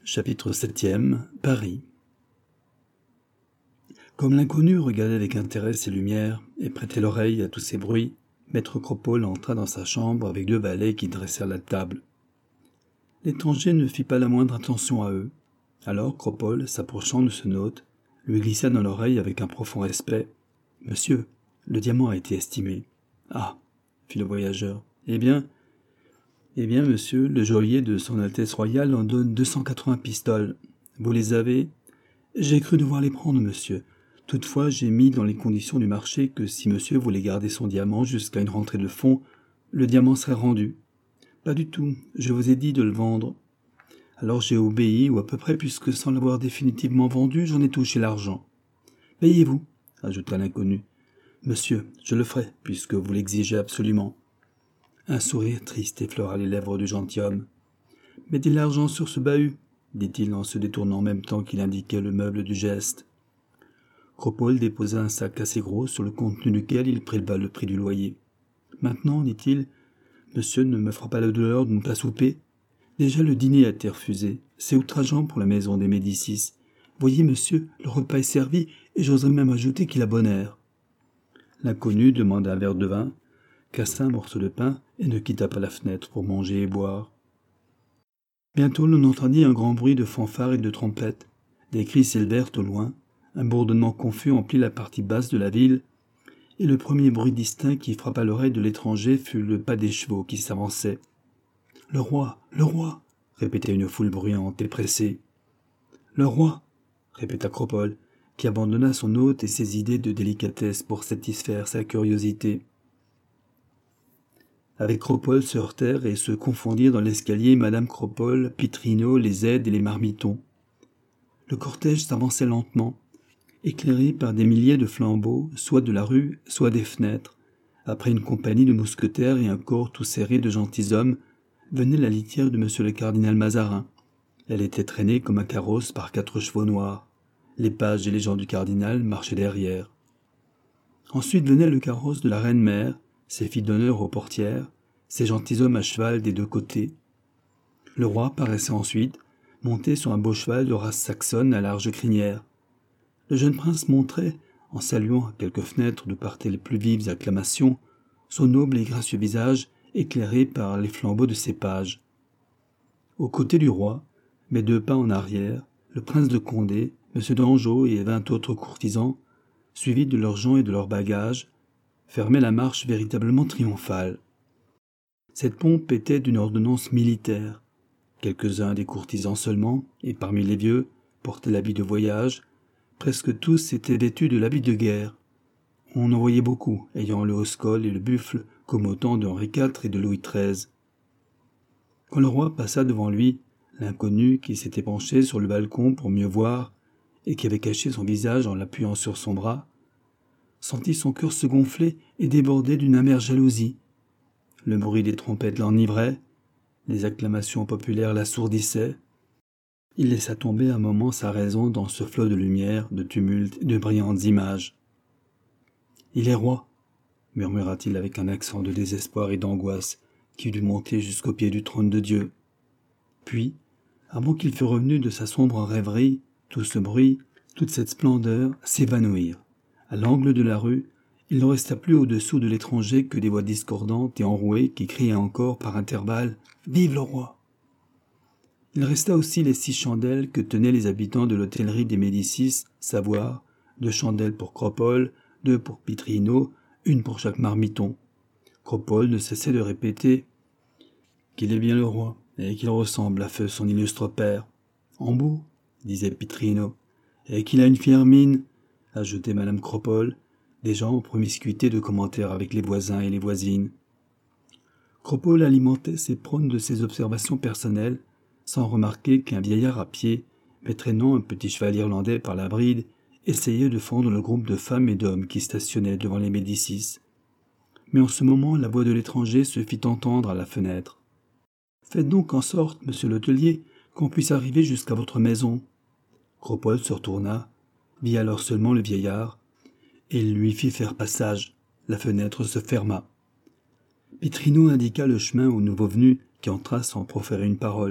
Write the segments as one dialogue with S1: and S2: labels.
S1: Chapitre 7e. Paris. Comme l'inconnu regardait avec intérêt ces lumières et prêtait l'oreille à tous ces bruits, maître Cropole entra dans sa chambre avec 2 valets qui dressèrent la table. L'étranger ne fit pas la moindre attention à eux. Alors Cropole, s'approchant de ce nôte, lui glissa dans l'oreille avec un profond respect. « Monsieur, le diamant a été estimé. »« Ah » fit le voyageur. « Eh bien, monsieur, le geôlier de son Altesse royale en donne 280 pistoles. Vous les avez ? » ?»« J'ai cru devoir les prendre, monsieur. Toutefois, j'ai mis dans les conditions du marché que si monsieur voulait garder son diamant jusqu'à une rentrée de fonds, le diamant serait rendu. »« Pas du tout. Je vous ai dit de le vendre. » Alors j'ai obéi, ou à peu près, puisque sans l'avoir définitivement vendu, j'en ai touché l'argent. « Payez-vous, » ajouta l'inconnu. « Monsieur, je le ferai, puisque vous l'exigez absolument. » Un sourire triste effleura les lèvres du gentilhomme. « Mettez l'argent sur ce bahut, » dit-il en se détournant en même temps qu'il indiquait le meuble du geste. Cropole déposa un sac assez gros sur le contenu duquel il préleva le prix du loyer. « Maintenant, dit-il, monsieur ne me fera pas la douleur de ne pas souper. Déjà le dîner a été refusé. C'est outrageant pour la maison des Médicis. Voyez, monsieur, le repas est servi, et j'oserais même ajouter qu'il a bon air. » L'inconnu demanda un verre de vin, cassa un morceau de pain et ne quitta pas la fenêtre pour manger et boire. Bientôt l'on entendit un grand bruit de fanfares et de trompettes. Des cris s'élevèrent au loin, un bourdonnement confus emplit la partie basse de la ville, et le premier bruit distinct qui frappa l'oreille de l'étranger fut le pas des chevaux qui s'avançaient. « Le roi, répétait une foule bruyante et pressée. « Le roi, répéta Cropole, qui abandonna son hôte et ses idées de délicatesse pour satisfaire sa curiosité. Avec Cropole se heurtèrent et se confondirent dans l'escalier Madame Cropole, Pittrino, les aides et les marmitons. Le cortège s'avançait lentement, éclairé par des milliers de flambeaux, soit de la rue, soit des fenêtres. Après une compagnie de mousquetaires et un corps tout serré de gentilshommes, venait la litière de monsieur le cardinal Mazarin. Elle était traînée comme un carrosse par 4 chevaux noirs. Les pages et les gens du cardinal marchaient derrière. Ensuite venait le carrosse de la reine-mère, ses filles d'honneur aux portières, ses gentilshommes à cheval des 2 côtés. Le roi paraissait ensuite, monté sur un beau cheval de race saxonne à large crinière. Le jeune prince montrait, en saluant à quelques fenêtres d'où partaient les plus vives acclamations, son noble et gracieux visage éclairé par les flambeaux de ses pages. Aux côtés du roi, mais 2 pas en arrière, le prince de Condé, M. d'Anjou et 20 autres courtisans, suivis de leurs gens et de leurs bagages, fermaient la marche véritablement triomphale. Cette pompe était d'une ordonnance militaire. Quelques-uns des courtisans seulement, et parmi les vieux, portaient l'habit de voyage. Presque tous étaient vêtus de l'habit de guerre. On en voyait beaucoup, ayant le haut-col et le buffle, comme au temps de Henri IV et de Louis XIII. Quand le roi passa devant lui, l'inconnu, qui s'était penché sur le balcon pour mieux voir, et qui avait caché son visage en l'appuyant sur son bras, sentit son cœur se gonfler et déborder d'une amère jalousie. Le bruit des trompettes l'enivrait, les acclamations populaires l'assourdissaient. Il laissa tomber un moment sa raison dans ce flot de lumière, de tumulte et de brillantes images. « Il est roi !» murmura-t-il avec un accent de désespoir et d'angoisse qui dut monter jusqu'au pied du trône de Dieu. Puis, avant qu'il fût revenu de sa sombre rêverie, tout ce bruit, toute cette splendeur s'évanouirent. À l'angle de la rue, il ne resta plus au-dessous de l'étranger que des voix discordantes et enrouées qui criaient encore par intervalles « Vive le roi !» Il resta aussi les 6 chandelles que tenaient les habitants de l'hôtellerie des Médicis, savoir 2 chandelles pour Cropole, 2 pour Pittrino, 1 pour chaque marmiton. Cropole ne cessait de répéter qu'il est bien le roi et qu'il ressemble à feu son illustre père. « En beau, » disait Pittrino. « Et qu'il a une fière mine, » ajoutait Madame Cropole, déjà en promiscuité de commentaires avec les voisins et les voisines. Cropole alimentait ses prônes de ses observations personnelles, sans remarquer qu'un vieillard à pied, mais traînant un petit cheval irlandais par la bride, essayait de fendre le groupe de femmes et d'hommes qui stationnaient devant les Médicis. Mais en ce moment, la voix de l'étranger se fit entendre à la fenêtre. « Faites donc en sorte, monsieur l'hôtelier, qu'on puisse arriver jusqu'à votre maison. » Cropole se retourna, vit alors seulement le vieillard, et il lui fit faire passage. La fenêtre se ferma. Pittrino indiqua le chemin au nouveau venu qui entra sans proférer une parole.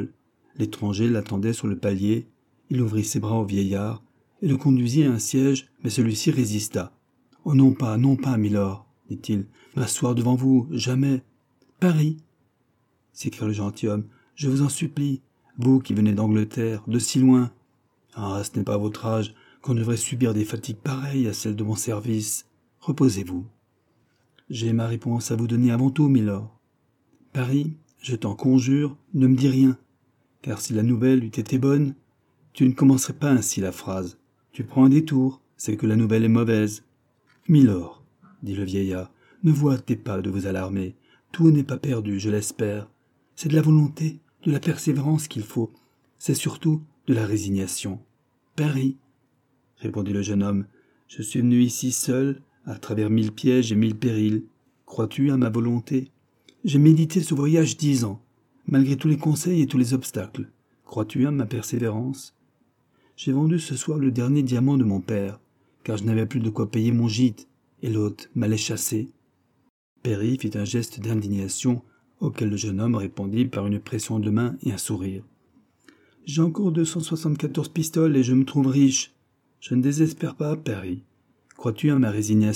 S1: L'étranger l'attendait sur le palier. Il ouvrit ses bras au vieillard et le conduisit à un siège, mais celui-ci résista. « Oh non pas, milord, dit-il. M'asseoir devant vous, jamais. Paris, s'écria le gentilhomme, je vous en supplie, vous qui venez d'Angleterre, de si loin. Ah, ce n'est pas à votre âge qu'on devrait subir des fatigues pareilles à celles de mon service. Reposez-vous. J'ai ma réponse à vous donner avant tout, milord. Paris, je t'en conjure, ne me dis rien, car si la nouvelle eût été bonne, tu ne commencerais pas ainsi la phrase. Tu prends un détour, c'est que la nouvelle est mauvaise. Milord, dit le vieillard, ne vous hâtez pas de vous alarmer. Tout n'est pas perdu, je l'espère. C'est de la volonté, de la persévérance qu'il faut. C'est surtout de la résignation. Paris, répondit le jeune homme, je suis venu ici seul, à travers 1000 pièges et 1000 périls. Crois-tu à ma volonté? J'ai médité ce voyage 10 ans, malgré tous les conseils et tous les obstacles. Crois-tu à ma persévérance? J'ai vendu ce soir le dernier diamant de mon père, car je n'avais plus de quoi payer mon gîte, et l'hôte m'allait chasser. Perry fit un geste d'indignation, auquel le jeune homme répondit par une pression de main et un sourire. « J'ai encore 274 pistoles et je me trouve riche. Je ne désespère pas, Perry. Crois-tu à ma résignation ?»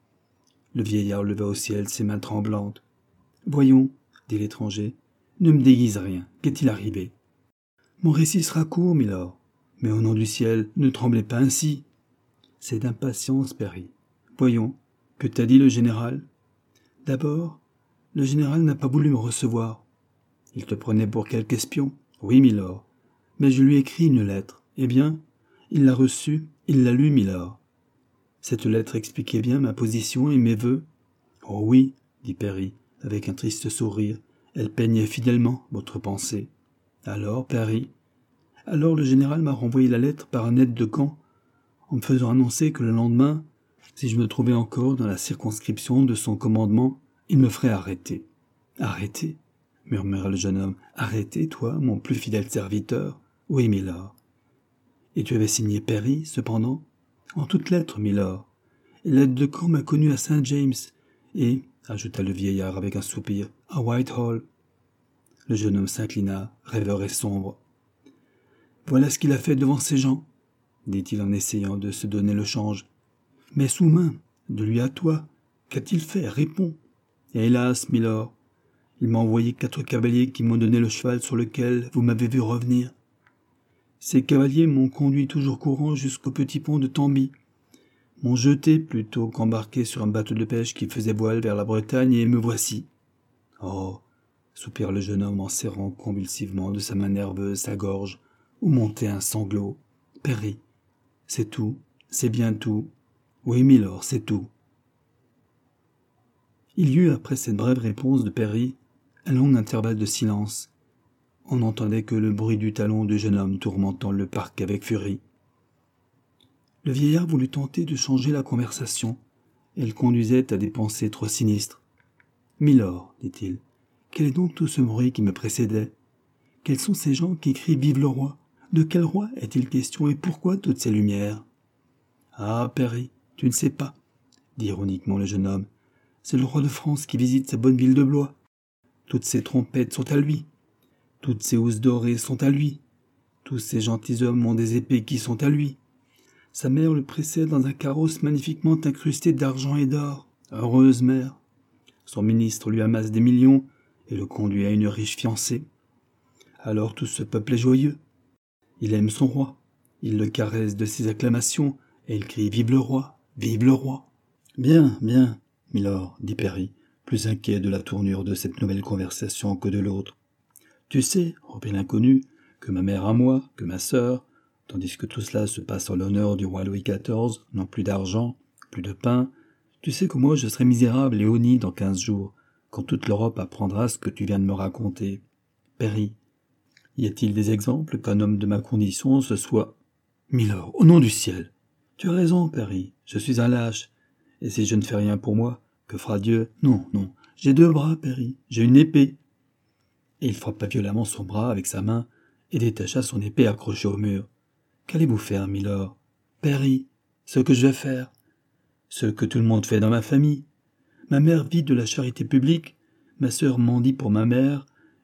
S1: Le vieillard leva au ciel ses mains tremblantes. « Voyons, dit l'étranger, ne me déguise rien. Qu'est-il arrivé ?»« Mon récit sera court, milord. Mais au nom du ciel, ne tremblez pas ainsi. »« C'est d'impatience, Perry. Voyons, que t'a dit le général ?»« D'abord, le général n'a pas voulu me recevoir. Il te prenait pour quelque espion ? Oui, milord. Mais je lui ai écrit une lettre. Eh bien, il l'a reçue, il l'a lue, milord. Cette lettre expliquait bien ma position et mes vœux. Oh oui, dit Perry, avec un triste sourire, elle peignait fidèlement votre pensée. Alors, Perry, alors le général m'a renvoyé la lettre par un aide de camp, en me faisant annoncer que le lendemain, si je me trouvais encore dans la circonscription de son commandement, il me ferait arrêter. Arrêter, murmura le jeune homme. Arrêter, toi, mon plus fidèle serviteur? Oui, milord. Et tu avais signé Perry, cependant? En toutes lettres, milord. Et l'aide de camp m'a connu à Saint James, et, ajouta le vieillard avec un soupir, à Whitehall. Le jeune homme s'inclina, rêveur et sombre. Voilà ce qu'il a fait devant ces gens, dit-il en essayant de se donner le change. Mais sous-main, de lui à toi, qu'a-t-il fait? Réponds. Et hélas, milord, il m'a envoyé 4 cavaliers qui m'ont donné le cheval sur lequel vous m'avez vu revenir. Ces cavaliers m'ont conduit toujours courant jusqu'au petit pont de Tamby, m'ont jeté plutôt qu'embarqué sur un bateau de pêche qui faisait voile vers la Bretagne, et me voici. Oh, soupira le jeune homme en serrant convulsivement de sa main nerveuse sa gorge, où montait un sanglot. Perry, c'est tout, c'est bien tout. Oui, milord, c'est tout. Il y eut, après cette brève réponse de Perry, un long intervalle de silence. On n'entendait que le bruit du talon du jeune homme tourmentant le parc avec furie. Le vieillard voulut tenter de changer la conversation. Elle conduisait à des pensées trop sinistres. « Milord, dit-il, quel est donc tout ce bruit qui me précédait? Quels sont ces gens qui crient « Vive le roi » ? De quel roi est-il question et pourquoi toutes ces lumières? Ah, Perry, tu ne sais pas, dit ironiquement le jeune homme. C'est le roi de France qui visite sa bonne ville de Blois. Toutes ces trompettes sont à lui. Toutes ces housses dorées sont à lui. Tous ces gentilshommes ont des épées qui sont à lui. Sa mère le précède dans un carrosse magnifiquement incrusté d'argent et d'or. Heureuse mère. Son ministre lui amasse des millions et le conduit à une riche fiancée. Alors tout ce peuple est joyeux. Il aime son roi. Il le caresse de ses acclamations et il crie « Vive le roi! Vive le roi !»« Bien, bien, milord, dit Perry, plus inquiet de la tournure de cette nouvelle conversation que de l'autre. Tu sais, reprit l'inconnu, que ma mère à moi, que ma sœur, tandis que tout cela se passe en l'honneur du roi Louis XIV, n'ont plus d'argent, plus de pain. Tu sais que moi je serai misérable et honni dans 15 jours, quand toute l'Europe apprendra ce que tu viens de me raconter. Perry, y a-t-il des exemples qu'un homme de ma condition se soit... Milord, au nom du ciel! Tu as raison, Perry, je suis un lâche, et si je ne fais rien pour moi, que fera Dieu? Non, non, j'ai 2 bras, Perry, j'ai une épée. Et il frappa violemment son bras avec sa main et détacha son épée accrochée au mur. Qu'allez-vous faire, milord? Perry, ce que je vais faire, ce que tout le monde fait dans ma famille. Ma mère vit de la charité publique, ma sœur mendie pour ma mère,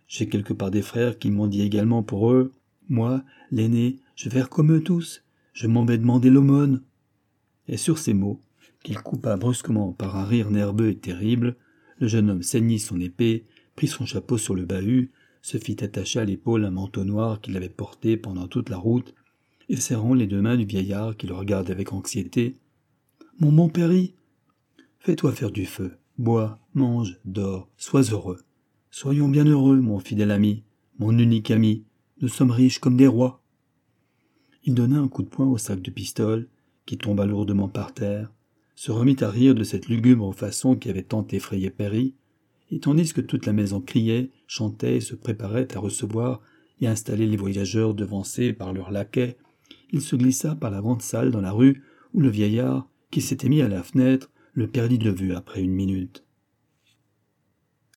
S1: J'ai quelque part des frères qui m'ont dit également pour eux. Moi, l'aîné, je vais faire comme eux tous. Je m'en vais demander l'aumône. » Et sur ces mots, qu'il coupa brusquement par un rire nerveux et terrible, le jeune homme ceignit son épée, prit son chapeau sur le bahut, se fit attacher à l'épaule un manteau noir qu'il avait porté pendant toute la route, et serrant les deux mains du vieillard qui le regardait avec anxiété. « Mon bon Péri, fais-toi faire du feu, bois, mange, dors, sois heureux. Soyons bien heureux, mon fidèle ami, mon unique ami, nous sommes riches comme des rois. » Il donna un coup de poing au sac de pistoles, qui tomba lourdement par terre, se remit à rire de cette lugubre façon qui avait tant effrayé Péri, et tandis que toute la maison criait, chantait et se préparait à recevoir et installer les voyageurs devancés par leurs laquais, il se glissa par la grande salle dans la rue où le vieillard, qui s'était mis à la fenêtre, le perdit de vue après une minute.